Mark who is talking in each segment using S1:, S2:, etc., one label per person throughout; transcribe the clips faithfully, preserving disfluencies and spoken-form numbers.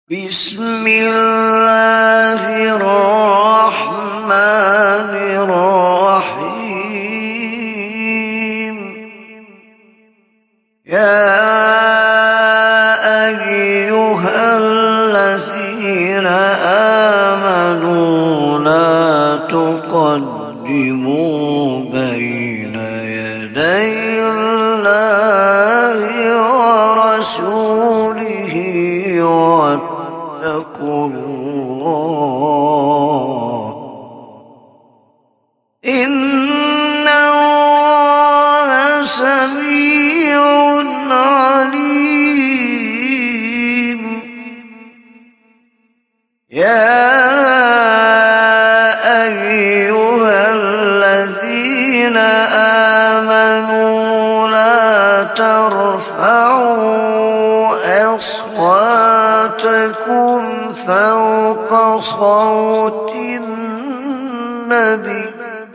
S1: بسم الله الرحمن الرحيم. يا أيها الذين آمنوا لا تقدموا بين يدي الله ورسوله واتقوا الله إن الله سميع عليم. يا أيها الذين آمنوا لا ترفعوا أصواتكم فوق صوت النبي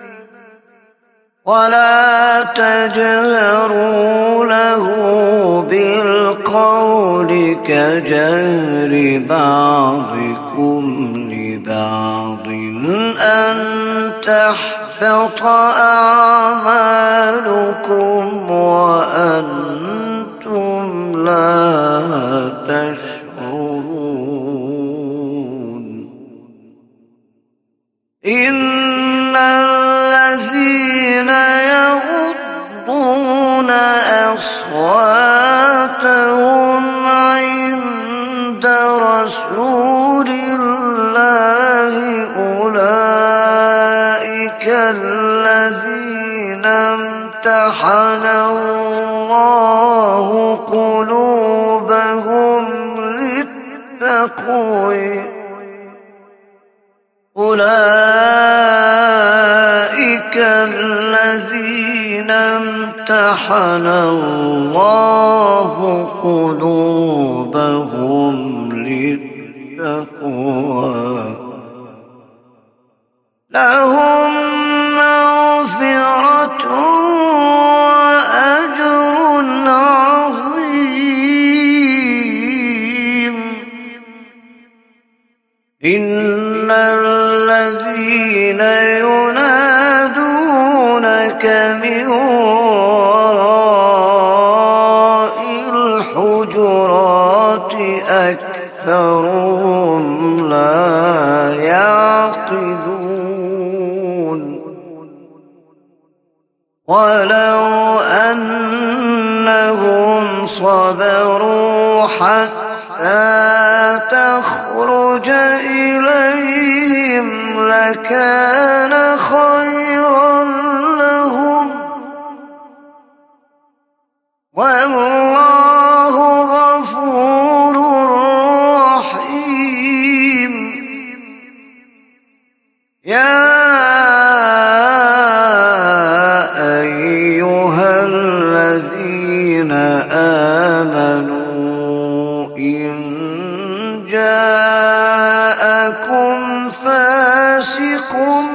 S1: ولا تجهروا له بالقول كجهر بعضكم لبعض أن تحبط أعمالكم وأنتم لا تشعرون. إن الذين يغضون أصواتهم عند رسول الله أولئك الذين امتحن الله قلوبهم للتقوى أولئك الذين امتحن الله قلوبهم للتقوى لهم مغفرة وأجر عظيم. إن الذين ينادونك من وراء الحجرات أكثرهم لا يعقلون. ولو أنهم صبروا حتى تخرج إليهم لكان خيرا لهم والله غفور رحيم. يا أيها الذين آمنوا إن جاءكم فاسق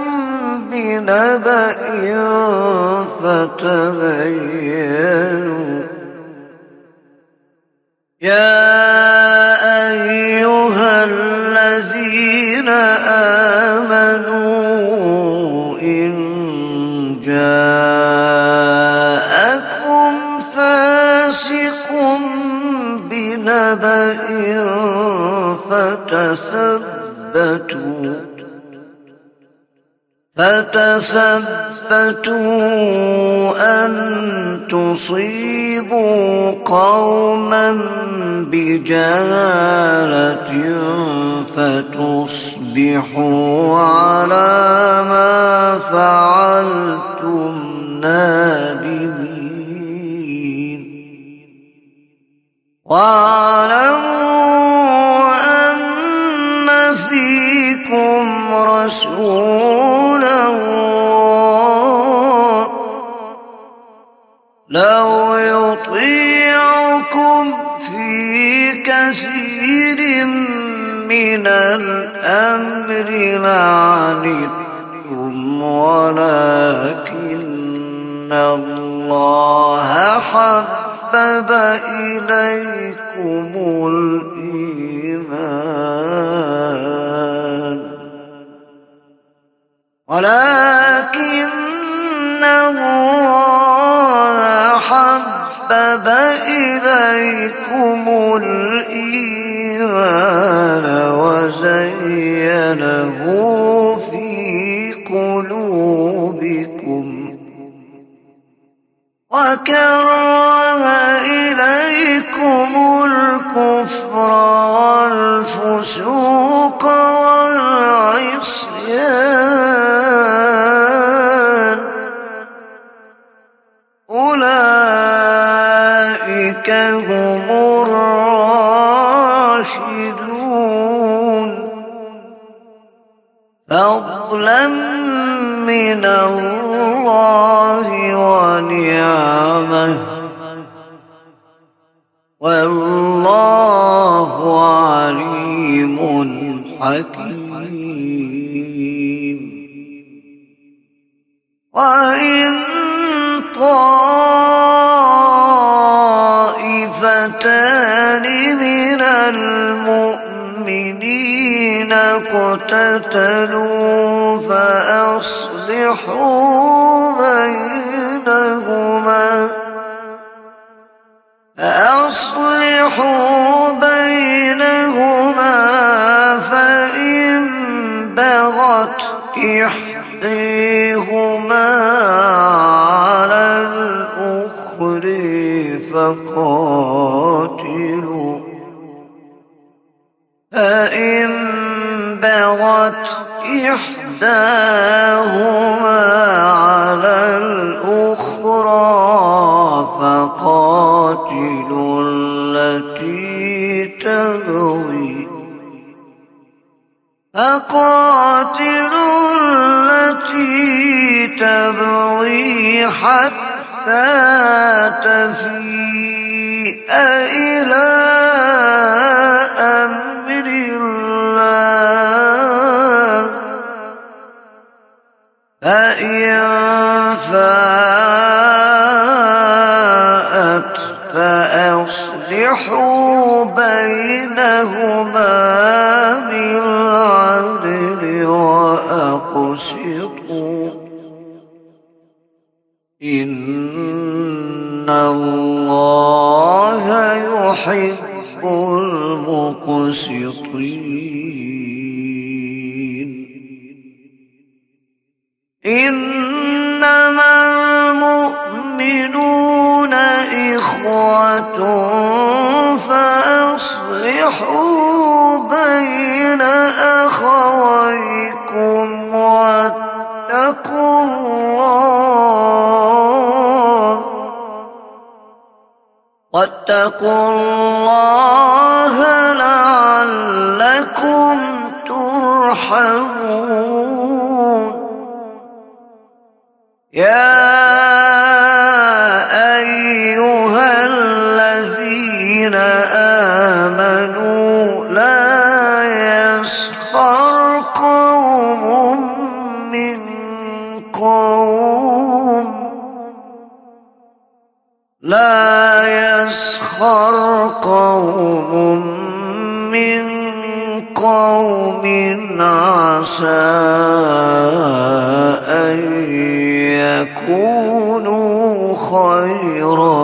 S1: بنبأ فتبينوا يا أيها الذين آمنوا إن جاءكم فاسق بنبأ فتثبتوا فتثبتوا أن تصيبوا قوما بجهالة فتصبحوا على ما فعلتم نادمين. واعلموا أن فيكم رسول الله لو يطيعكم في كثير من الأمر لعنتم ولكن الله حبب إليكم الإيمان فضلا من الله ونعمه والله عليم حكيم. وإن طائفتان من المؤمنين اقتتلوا فأصلحوا بينهما فأصلحوا بينهما فإن بغت إحداهما على الأخر فقاتلوا فإن بغت إحداهما على الأخرى فقاتلوا التي تبغي فقاتلوا التي تبغي حتى تفيء إلى أمر الله فإن فاءت فأصلحوا بينهما بالعدل وأقسطوا إن الله يحب المقسطين. إنما المؤمنون إخوة فأصلحوا بين أخويكم واتقوا الله واتقوا الله لعلكم ترحمون. يا أيها الذين آمنوا لا يسخر قوم من قوم لا يسخر قوم من قوم عسى أن يكونوا خيرا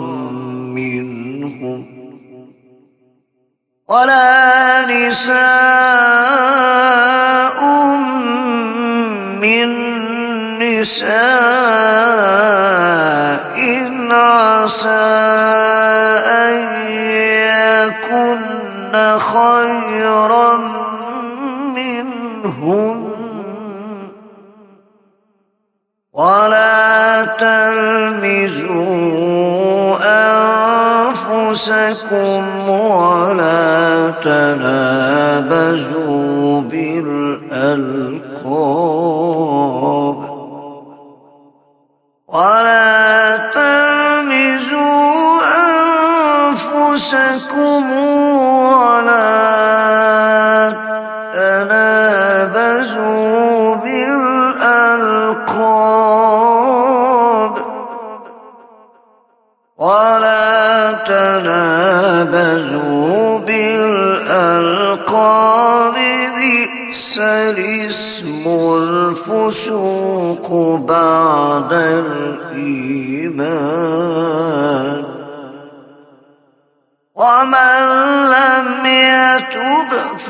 S1: منهم ولا نساء من نساء عسى أن يكن خيرا منهم ولا تلمزوا أنفسكم ولا تنابزوا بالألقاب ولا تلمزوا أنفسكم ولا تنابزوا بالألقاب ولا تنابزوا بالألقاب بئس الاسم الفسوق بعد الإيمان ومن لم يتب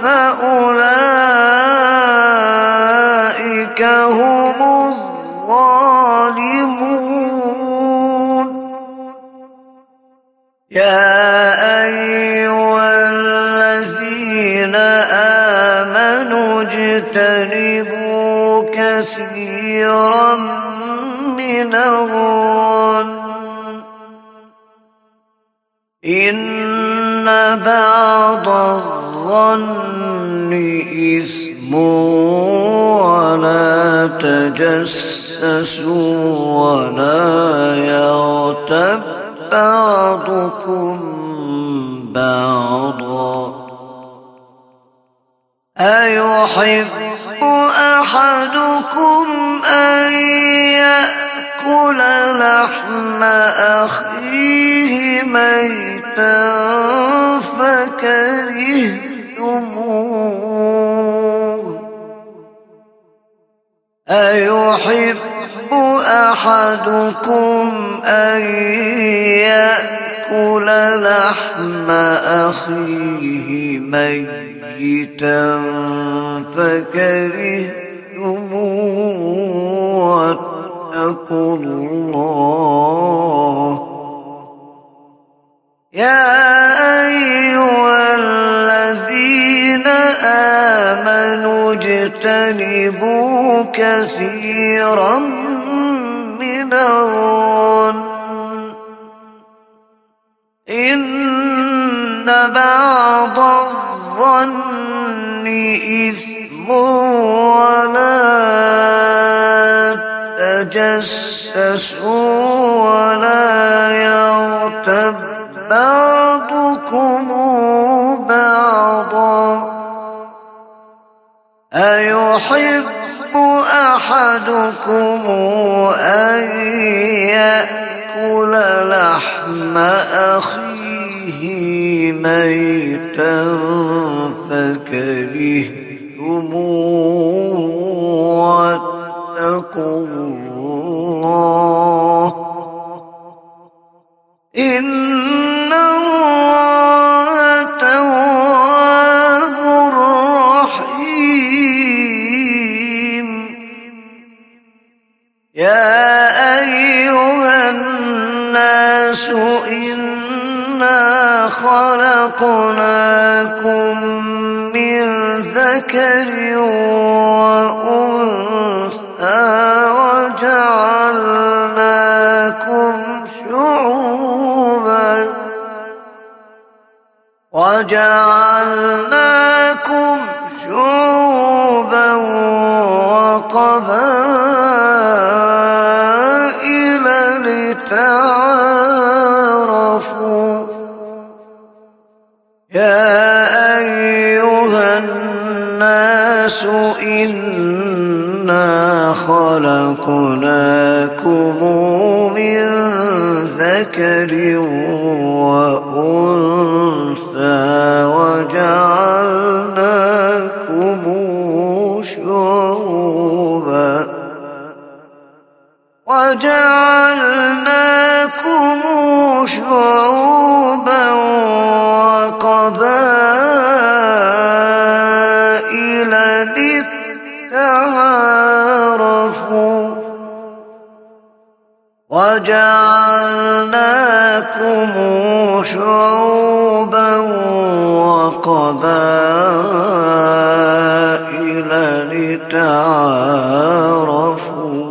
S1: فأولئك هم الظالمون. يا أيها الذين آمنوا اجتنبوا كثيرا من الظن إن بعض الظن الظن إثم ولا تجسسوا ولا يغتب بعضكم بعضا أيحب أحدكم أن يأكل لحم أخيه ميتا فكرهتموه أيحب أحدكم أن يأكل لحم أخيه ميتا فكرهتموه واتقوا الله يا أيها الذين آمنوا اجتنبوا كثيرا من الظن إن بعض الظن إثم ولا تجسسوا ولا يغتب بعضكم بعضا أيحب أحدكم أن يأكل لحم أخيه ميتا فكرهتموه واتقوا الله إن الله تواب رحيم يا أيها الناس إنا خلقناكم من ذكر وأنثى وجعلناكم شعوبا وجعلناكم شعوبا وقبائل لتعارفوا يا أيها الناس إنا خلقناكم من ذكر وأنثى وجعلناكم شعوبا وجعلناكم شعوبا وقبائل لتعارفوا وجعلناكم شعوبا وقبائل لتعارفوا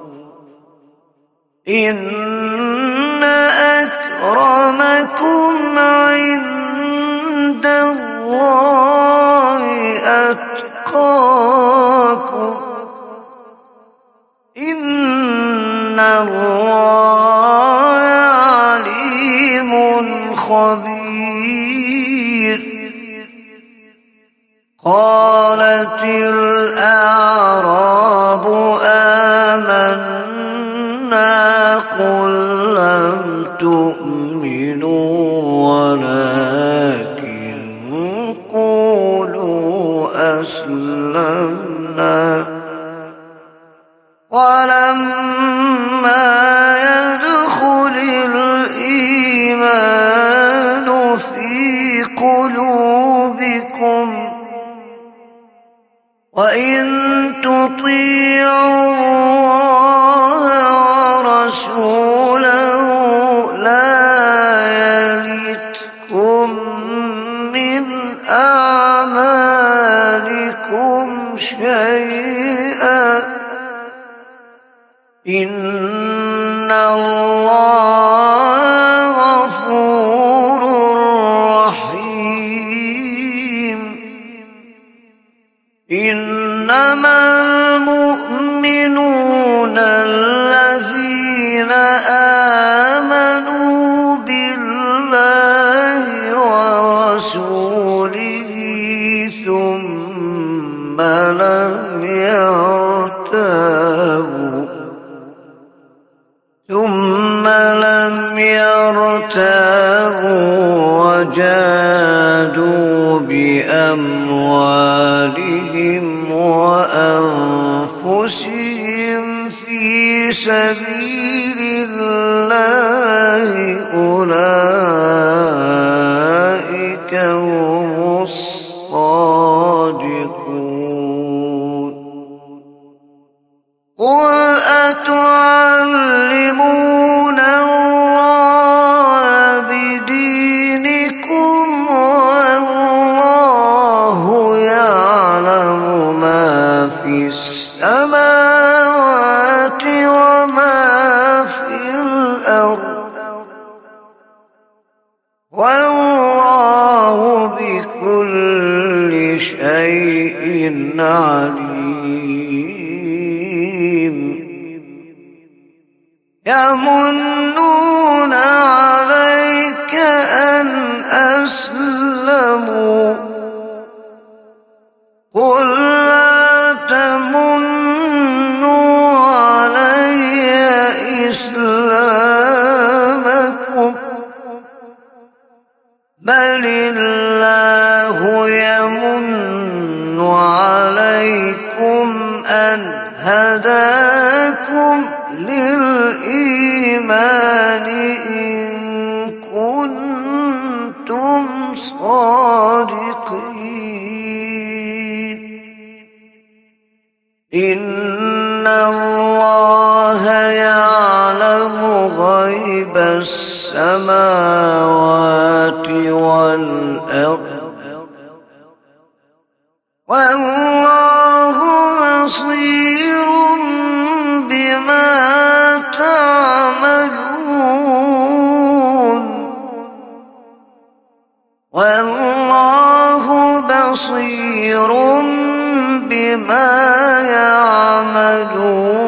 S1: إن أكرمكم عند الله أتقاكم إن الله عليم خبير قالت الأعراب آمنا قل لم تؤمنوا ولكن قولوا أسلمنا ولما يدخل الإيمان في قلوبكم وإن تطيعوا الله ورسوله لا يلتكم من أعمالكم شيئا إن الله غفور رحيم إنما المؤمنون الذين آمنوا بالله ورسوله ثم لم يرتابوا ثم لم يرتابوا وجادوا بأموالهم وأنفسهم في سبيل الله أولئك هم الصادقون. قل أتعلمون الله بدينكم والله يعلم ما في السماوات وما في الأرض والله بكل شيء عليم. يمنون عليك أن أسلموا قل لا تمنوا علي إسلامكم بل الله يمن عليكم أن هداكم للإيمان إن كنتم صادقين. إن الله يعلم غيب السماوات والأرض والله بصير بما تعملون والله بصير بما يعملون.